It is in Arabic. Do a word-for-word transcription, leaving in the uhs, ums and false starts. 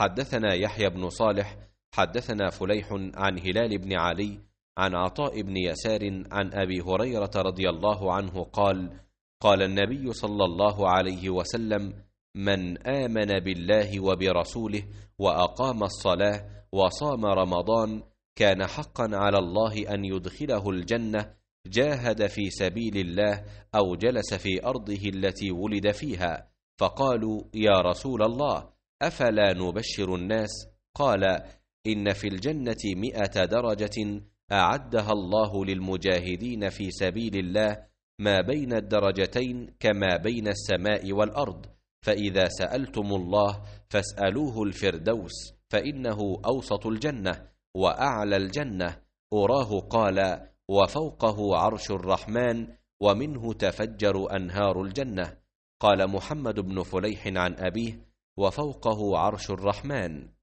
حدثنا يحيى بن صالح حدثنا فليح عن هلال بن علي عن عطاء بن يسار عن أبي هريرة رضي الله عنه قال قال النبي صلى الله عليه وسلم: من آمن بالله وبرسوله وأقام الصلاة وصام رمضان كان حقا على الله أن يدخله الجنة، جاهد في سبيل الله أو جلس في أرضه التي ولد فيها. فقالوا: يا رسول الله، أفلا نبشر الناس؟ قال: إن في الجنة مئة درجة أعدها الله للمجاهدين في سبيل الله، ما بين الدرجتين كما بين السماء والأرض، فإذا سألتم الله فاسألوه الفردوس، فإنه أوسط الجنة وأعلى الجنة. أراه قال: وفوقه عرش الرحمن ومنه تفجر أنهار الجنة. قال محمد بن فليح عن أبيه: وفوقه عرش الرحمن.